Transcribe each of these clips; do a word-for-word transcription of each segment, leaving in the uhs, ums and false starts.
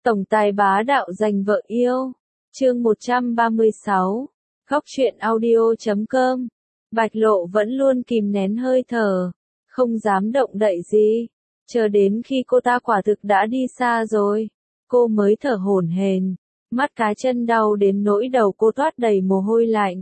Tổng tài bá đạo giành vợ yêu. Chương một trăm ba mươi sáu. Góc truyện audio chấm com. Bạch Lộ vẫn luôn kìm nén hơi thở, không dám động đậy gì. Chờ đến khi cô ta quả thực đã đi xa rồi, cô mới thở hổn hển, mắt cá chân đau đến nỗi đầu cô toát đầy mồ hôi lạnh.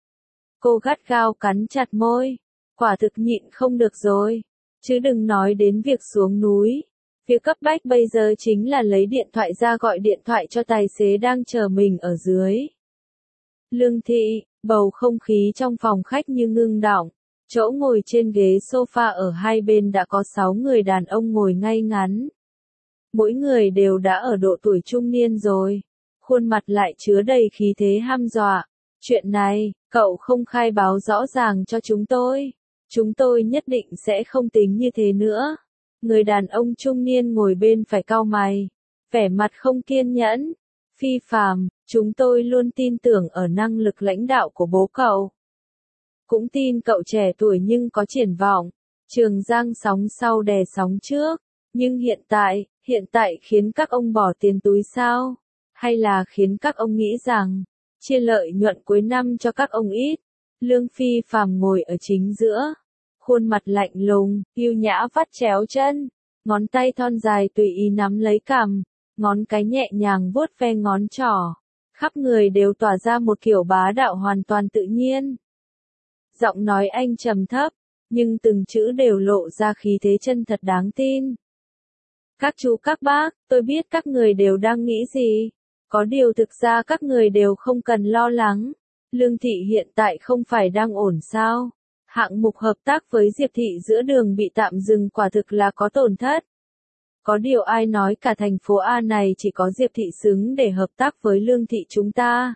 Cô gắt gao cắn chặt môi, quả thực nhịn không được rồi, chứ đừng nói đến việc xuống núi. Việc cấp bách bây giờ chính là lấy điện thoại ra gọi điện thoại cho tài xế đang chờ mình ở dưới. Lương Thị, bầu không khí trong phòng khách như ngưng đọng, chỗ ngồi trên ghế sofa ở hai bên đã có sáu người đàn ông ngồi ngay ngắn. Mỗi người đều đã ở độ tuổi trung niên rồi, khuôn mặt lại chứa đầy khí thế hăm dọa. Chuyện này, cậu không khai báo rõ ràng cho chúng tôi, chúng tôi nhất định sẽ không tính như thế nữa. Người đàn ông trung niên ngồi bên phải cau mày, vẻ mặt không kiên nhẫn. Phi Phàm, chúng tôi luôn tin tưởng ở năng lực lãnh đạo của bố cậu. Cũng tin cậu trẻ tuổi nhưng có triển vọng. Trường Giang sóng sau đè sóng trước. Nhưng hiện tại, hiện tại khiến các ông bỏ tiền túi sao? Hay là khiến các ông nghĩ rằng, chia lợi nhuận cuối năm cho các ông ít? Lương Phi Phàm ngồi ở chính giữa. Khuôn mặt lạnh lùng, yêu nhã vắt chéo chân. Ngón tay thon dài tùy ý nắm lấy cằm. Ngón cái nhẹ nhàng vuốt ve ngón trỏ. Khắp người đều tỏa ra một kiểu bá đạo hoàn toàn tự nhiên. Giọng nói anh trầm thấp, nhưng từng chữ đều lộ ra khí thế chân thật đáng tin. Các chú các bác, tôi biết các người đều đang nghĩ gì. Có điều thực ra các người đều không cần lo lắng. Lương Thị hiện tại không phải đang ổn sao? Hạng mục hợp tác với Diệp Thị giữa đường bị tạm dừng quả thực là có tổn thất. Có điều ai nói cả thành phố A này chỉ có Diệp Thị xứng để hợp tác với Lương Thị chúng ta.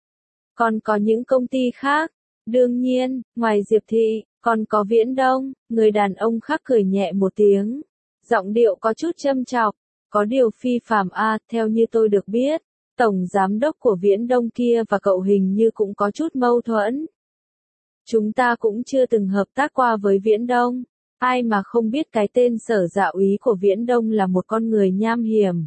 Còn có những công ty khác. Đương nhiên, ngoài Diệp Thị, còn có Viễn Đông. Người đàn ông khác cười nhẹ một tiếng. Giọng điệu có chút châm chọc. Có điều Phi Phàm A, theo như tôi được biết, tổng giám đốc của Viễn Đông kia và cậu hình như cũng có chút mâu thuẫn. Chúng ta cũng chưa từng hợp tác qua với Viễn Đông. Ai mà không biết cái tên Sở Dạ úy của Viễn Đông là một con người nham hiểm.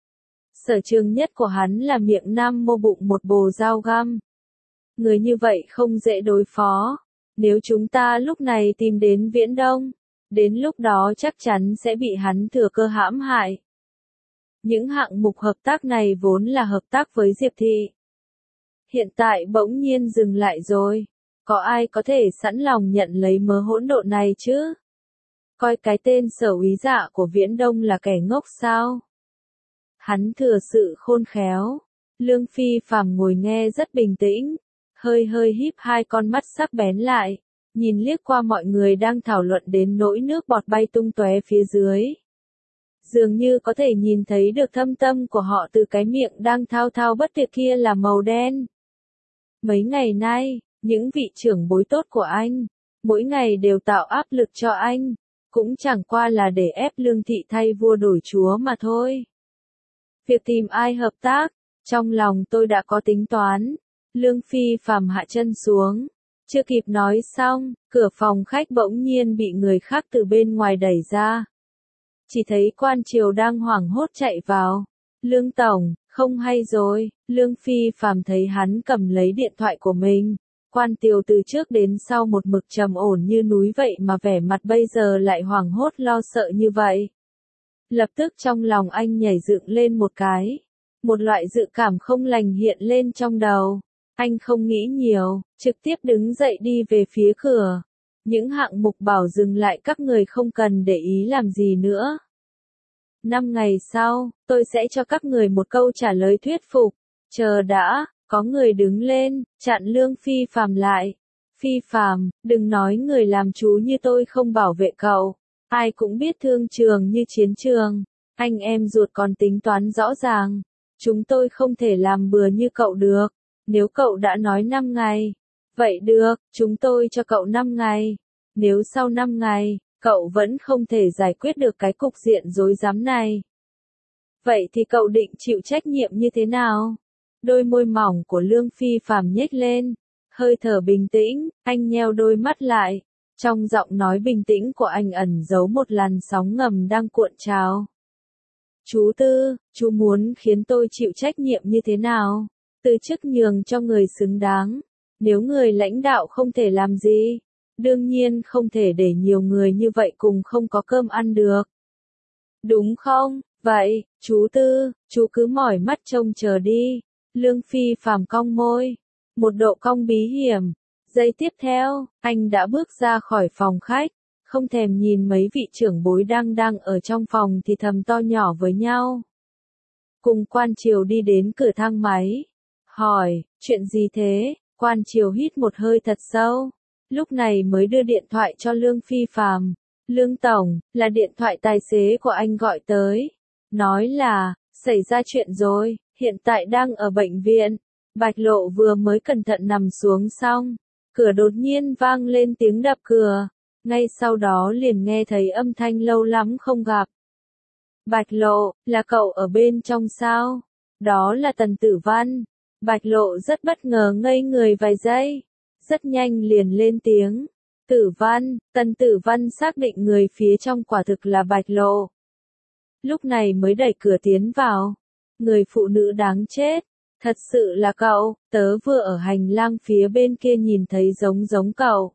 Sở trường nhất của hắn là miệng nam mô bụng một bồ dao găm. Người như vậy không dễ đối phó. Nếu chúng ta lúc này tìm đến Viễn Đông, đến lúc đó chắc chắn sẽ bị hắn thừa cơ hãm hại. Những hạng mục hợp tác này vốn là hợp tác với Diệp Thị. Hiện tại bỗng nhiên dừng lại rồi. Có ai có thể sẵn lòng nhận lấy mớ hỗn độn này chứ? Coi cái tên Sở úy Dạ của Viễn Đông là kẻ ngốc sao? Hắn thừa sự khôn khéo. Lương Phi Phàm ngồi nghe rất bình tĩnh, hơi hơi híp hai con mắt sắc bén lại, nhìn liếc qua mọi người đang thảo luận đến nỗi nước bọt bay tung tóe phía dưới. Dường như có thể nhìn thấy được thâm tâm của họ từ cái miệng đang thao thao bất tuyệt kia là màu đen. Mấy ngày nay, những vị trưởng bối tốt của anh, mỗi ngày đều tạo áp lực cho anh, cũng chẳng qua là để ép Lương Thị thay vua đổi chúa mà thôi. Việc tìm ai hợp tác, trong lòng tôi đã có tính toán. Lương Phi Phàm hạ chân xuống, chưa kịp nói xong, cửa phòng khách bỗng nhiên bị người khác từ bên ngoài đẩy ra. Chỉ thấy Quan Triều đang hoảng hốt chạy vào. Lương Tổng, không hay rồi. Lương Phi Phàm thấy hắn cầm lấy điện thoại của mình. Quan Triều từ trước đến sau một mực trầm ổn như núi vậy mà vẻ mặt bây giờ lại hoảng hốt lo sợ như vậy. Lập tức trong lòng anh nhảy dựng lên một cái. Một loại dự cảm không lành hiện lên trong đầu. Anh không nghĩ nhiều, trực tiếp đứng dậy đi về phía cửa. Những hạng mục bảo dừng lại các người không cần để ý làm gì nữa. Năm ngày sau, tôi sẽ cho các người một câu trả lời thuyết phục. Chờ đã, có người đứng lên, chặn Lương Phi Phàm lại. Phi Phàm, đừng nói người làm chú như tôi không bảo vệ cậu. Ai cũng biết thương trường như chiến trường. Anh em ruột còn tính toán rõ ràng. Chúng tôi không thể làm bừa như cậu được. Nếu cậu đã nói năm ngày, vậy được, chúng tôi cho cậu năm ngày. Nếu sau năm ngày, cậu vẫn không thể giải quyết được cái cục diện rối rắm này, vậy thì cậu định chịu trách nhiệm như thế nào? Đôi môi mỏng của Lương Phi Phàm nhếch lên, hơi thở bình tĩnh, anh nheo đôi mắt lại. Trong giọng nói bình tĩnh của anh ẩn giấu một làn sóng ngầm đang cuộn trào. Chú Tư, chú muốn khiến tôi chịu trách nhiệm như thế nào? Từ chức nhường cho người xứng đáng. Nếu người lãnh đạo không thể làm gì, đương nhiên không thể để nhiều người như vậy cùng không có cơm ăn được. Đúng không? Vậy, chú Tư, chú cứ mỏi mắt trông chờ đi. Lương Phi Phàm cong môi. Một độ cong bí hiểm. Giây tiếp theo, anh đã bước ra khỏi phòng khách. Không thèm nhìn mấy vị trưởng bối đang đang ở trong phòng thì thầm to nhỏ với nhau. Cùng Quan Triều đi đến cửa thang máy. Hỏi, chuyện gì thế? Quan Triều hít một hơi thật sâu. Lúc này mới đưa điện thoại cho Lương Phi Phàm. Lương Tổng, là điện thoại tài xế của anh gọi tới. Nói là, xảy ra chuyện rồi, hiện tại đang ở bệnh viện. Bạch Lộ vừa mới cẩn thận nằm xuống xong. Cửa đột nhiên vang lên tiếng đập cửa. Ngay sau đó liền nghe thấy âm thanh lâu lắm không gặp. Bạch Lộ, là cậu ở bên trong sao? Đó là Tần Tử Văn. Bạch Lộ rất bất ngờ ngây người vài giây. Rất nhanh liền lên tiếng. Tử Văn, Tần Tử Văn xác định người phía trong quả thực là Bạch Lộ. Lúc này mới đẩy cửa tiến vào. Người phụ nữ đáng chết. Thật sự là cậu, tớ vừa ở hành lang phía bên kia nhìn thấy giống giống cậu.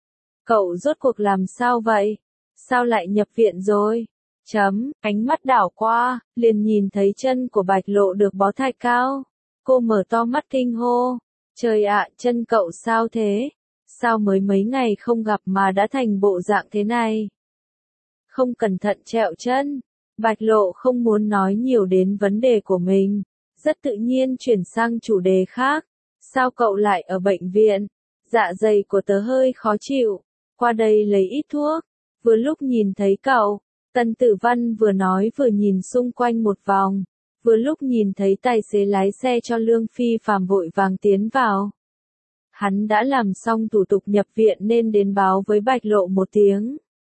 Cậu rốt cuộc làm sao vậy? Sao lại nhập viện rồi? Chấm, ánh mắt đảo qua, liền nhìn thấy chân của Bạch Lộ được bó thạch cao. Cô mở to mắt kinh hô. Trời ạ, chân cậu sao thế? Sao mới mấy ngày không gặp mà đã thành bộ dạng thế này? Không cẩn thận trẹo chân. Bạch Lộ không muốn nói nhiều đến vấn đề của mình. Rất tự nhiên chuyển sang chủ đề khác. Sao cậu lại ở bệnh viện? Dạ dày của tớ hơi khó chịu. Qua đây lấy ít thuốc. Vừa lúc nhìn thấy cậu. Tần Tử Văn vừa nói vừa nhìn xung quanh một vòng. Vừa lúc nhìn thấy tài xế lái xe cho Lương Phi Phàm vội vàng tiến vào. Hắn đã làm xong thủ tục nhập viện nên đến báo với Bạch Lộ một tiếng.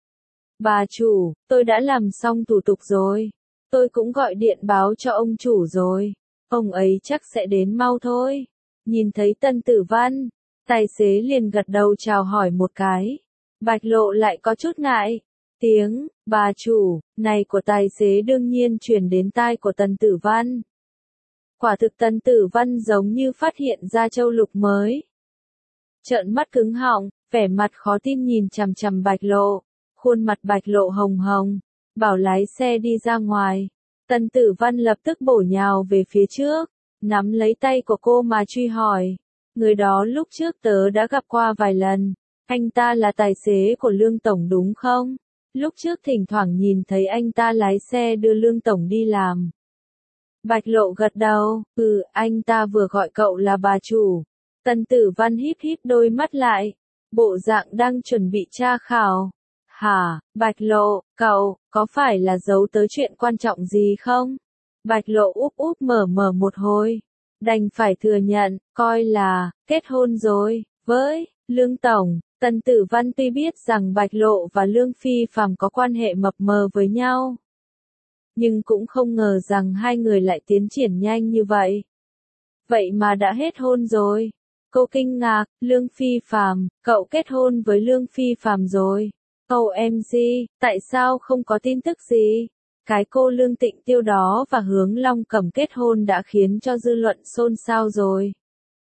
Bà chủ, tôi đã làm xong thủ tục rồi. Tôi cũng gọi điện báo cho ông chủ rồi. Ông ấy chắc sẽ đến mau thôi. Nhìn thấy Tần Tử Văn, tài xế liền gật đầu chào hỏi một cái. Bạch Lộ lại có chút ngại. Tiếng, bà chủ, này của tài xế đương nhiên truyền đến tai của Tần Tử Văn. Quả thực Tần Tử Văn giống như phát hiện ra châu lục mới. Trợn mắt cứng họng, vẻ mặt khó tin nhìn chằm chằm Bạch Lộ. Khuôn mặt Bạch Lộ hồng hồng, bảo lái xe đi ra ngoài. Tần Tử Văn lập tức bổ nhào về phía trước, nắm lấy tay của cô mà truy hỏi. Người đó lúc trước tớ đã gặp qua vài lần. Anh ta là tài xế của Lương Tổng đúng không? Lúc trước thỉnh thoảng nhìn thấy anh ta lái xe đưa Lương Tổng đi làm. Bạch Lộ gật đầu, ừ, anh ta vừa gọi cậu là bà chủ. Tần Tử Văn híp híp đôi mắt lại, bộ dạng đang chuẩn bị tra khảo. Hả, Bạch Lộ, cậu, có phải là giấu tớ chuyện quan trọng gì không? Bạch Lộ úp úp mở mở một hồi. Đành phải thừa nhận, coi là, kết hôn rồi, với, Lương Tổng. Tần Tử Văn tuy biết rằng Bạch Lộ và Lương Phi Phàm có quan hệ mập mờ với nhau. Nhưng cũng không ngờ rằng hai người lại tiến triển nhanh như vậy. Vậy mà đã hết hôn rồi. Cô kinh ngạc, Lương Phi Phàm, cậu kết hôn với Lương Phi Phàm rồi. ô em giê, tại sao không có tin tức gì? Cái cô Lương Tịnh Tiêu đó và Hướng Long Cẩm kết hôn đã khiến cho dư luận xôn xao rồi.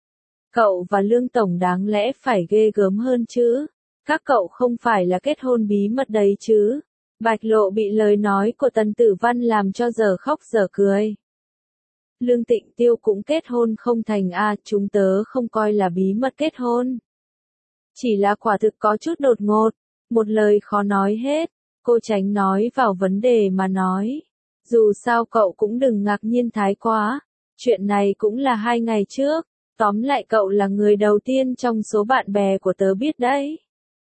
Cậu và Lương Tổng đáng lẽ phải ghê gớm hơn chứ. Các cậu không phải là kết hôn bí mật đấy chứ. Bạch Lộ bị lời nói của Tần Tử Văn làm cho giờ khóc giờ cười. Lương Tịnh Tiêu cũng kết hôn không thành à, chúng tớ không coi là bí mật kết hôn. Chỉ là quả thực có chút đột ngột, một lời khó nói hết, cô tránh nói vào vấn đề mà nói. Dù sao cậu cũng đừng ngạc nhiên thái quá, chuyện này cũng là hai ngày trước, tóm lại cậu là người đầu tiên trong số bạn bè của tớ biết đấy.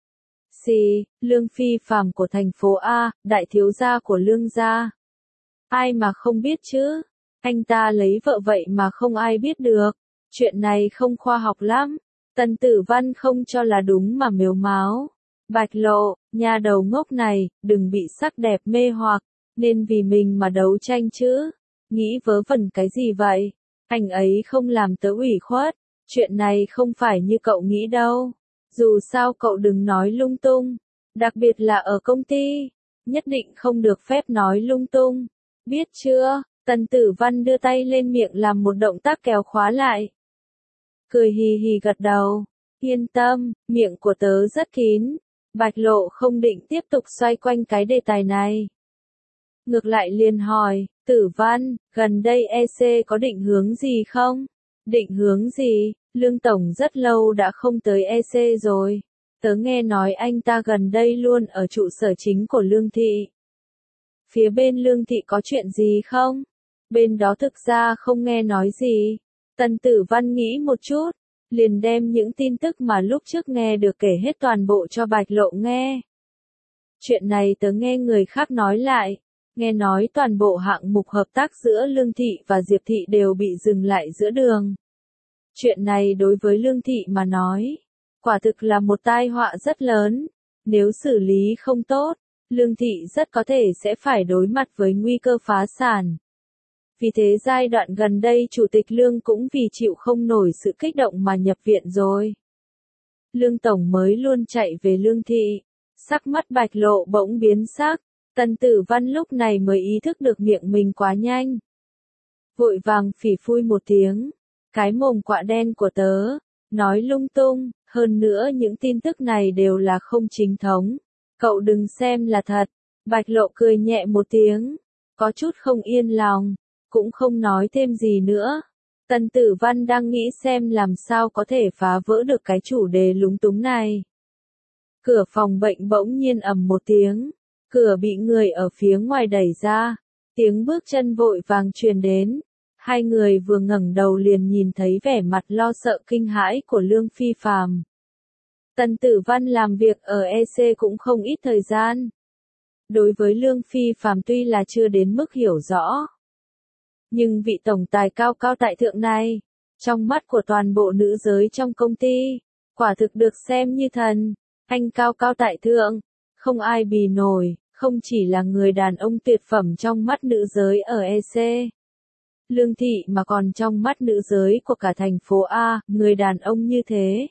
Xì, Lương Phi Phàm của thành phố A, đại thiếu gia của Lương gia. Ai mà không biết chứ, anh ta lấy vợ vậy mà không ai biết được, chuyện này không khoa học lắm. Tần Tử Văn không cho là đúng mà mếu máo. Bạch Lộ, nhà đầu ngốc này, đừng bị sắc đẹp mê hoặc, nên vì mình mà đấu tranh chứ. Nghĩ vớ vẩn cái gì vậy? Anh ấy không làm tớ ủy khuất, chuyện này không phải như cậu nghĩ đâu. Dù sao cậu đừng nói lung tung, đặc biệt là ở công ty, nhất định không được phép nói lung tung. Biết chưa? Tần Tử Văn đưa tay lên miệng làm một động tác kéo khóa lại. Cười hì hì gật đầu. Yên tâm, miệng của tớ rất kín. Bạch Lộ không định tiếp tục xoay quanh cái đề tài này. Ngược lại liền hỏi, Tử Văn, gần đây e xê có định hướng gì không? Định hướng gì? Lương Tổng rất lâu đã không tới e xê rồi. Tớ nghe nói anh ta gần đây luôn ở trụ sở chính của Lương Thị. Phía bên Lương Thị có chuyện gì không? Bên đó thực ra không nghe nói gì. Tần Tử Văn nghĩ một chút, liền đem những tin tức mà lúc trước nghe được kể hết toàn bộ cho Bạch Lộ nghe. Chuyện này tớ nghe người khác nói lại, nghe nói toàn bộ hạng mục hợp tác giữa Lương Thị và Diệp Thị đều bị dừng lại giữa đường. Chuyện này đối với Lương Thị mà nói, quả thực là một tai họa rất lớn, nếu xử lý không tốt, Lương Thị rất có thể sẽ phải đối mặt với nguy cơ phá sản. Vì thế giai đoạn gần đây Chủ tịch Lương cũng vì chịu không nổi sự kích động mà nhập viện rồi. Lương Tổng mới luôn chạy về Lương Thị, sắc mắt Bạch Lộ bỗng biến sắc, Tần Tử Văn lúc này mới ý thức được miệng mình quá nhanh. Vội vàng phỉ phui một tiếng, cái mồm quạ đen của tớ, nói lung tung, hơn nữa những tin tức này đều là không chính thống, cậu đừng xem là thật. Bạch Lộ cười nhẹ một tiếng, có chút không yên lòng, cũng không nói thêm gì nữa. Tần Tử Văn đang nghĩ xem làm sao có thể phá vỡ được cái chủ đề lúng túng này. Cửa phòng bệnh bỗng nhiên ầm một tiếng, cửa bị người ở phía ngoài đẩy ra, tiếng bước chân vội vàng truyền đến. Hai người vừa ngẩng đầu liền nhìn thấy vẻ mặt lo sợ kinh hãi của Lương Phi Phàm. Tần Tử Văn làm việc ở e xê cũng không ít thời gian. Đối với Lương Phi Phàm tuy là chưa đến mức hiểu rõ, nhưng vị tổng tài cao cao tại thượng này, trong mắt của toàn bộ nữ giới trong công ty, quả thực được xem như thần. Anh cao cao tại thượng, không ai bì nổi, không chỉ là người đàn ông tuyệt phẩm trong mắt nữ giới ở e xê. Lương Thị mà còn trong mắt nữ giới của cả thành phố A, người đàn ông như thế.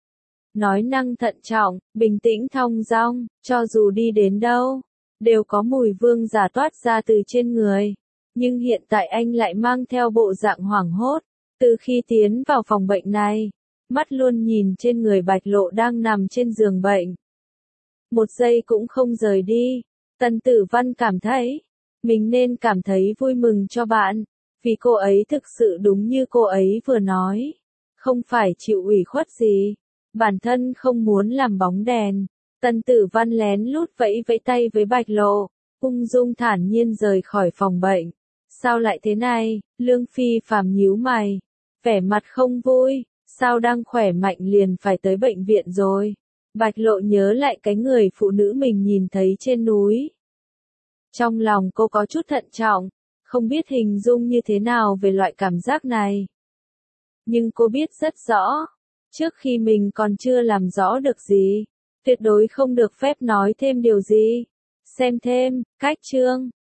Nói năng thận trọng, bình tĩnh thong dong, cho dù đi đến đâu, đều có mùi vương giả toát ra từ trên người. Nhưng hiện tại anh lại mang theo bộ dạng hoảng hốt, từ khi tiến vào phòng bệnh này, mắt luôn nhìn trên người Bạch Lộ đang nằm trên giường bệnh. Một giây cũng không rời đi, Tần Tử Văn cảm thấy, mình nên cảm thấy vui mừng cho bạn, vì cô ấy thực sự đúng như cô ấy vừa nói, không phải chịu ủy khuất gì, bản thân không muốn làm bóng đèn. Tần Tử Văn lén lút vẫy vẫy tay với Bạch Lộ, ung dung thản nhiên rời khỏi phòng bệnh. Sao lại thế này? Lương Phi Phàm nhíu mày, vẻ mặt không vui, sao đang khỏe mạnh liền phải tới bệnh viện rồi? Bạch Lộ nhớ lại cái người phụ nữ mình nhìn thấy trên núi. Trong lòng cô có chút thận trọng, không biết hình dung như thế nào về loại cảm giác này. Nhưng cô biết rất rõ, trước khi mình còn chưa làm rõ được gì, tuyệt đối không được phép nói thêm điều gì. Xem thêm, cách chương.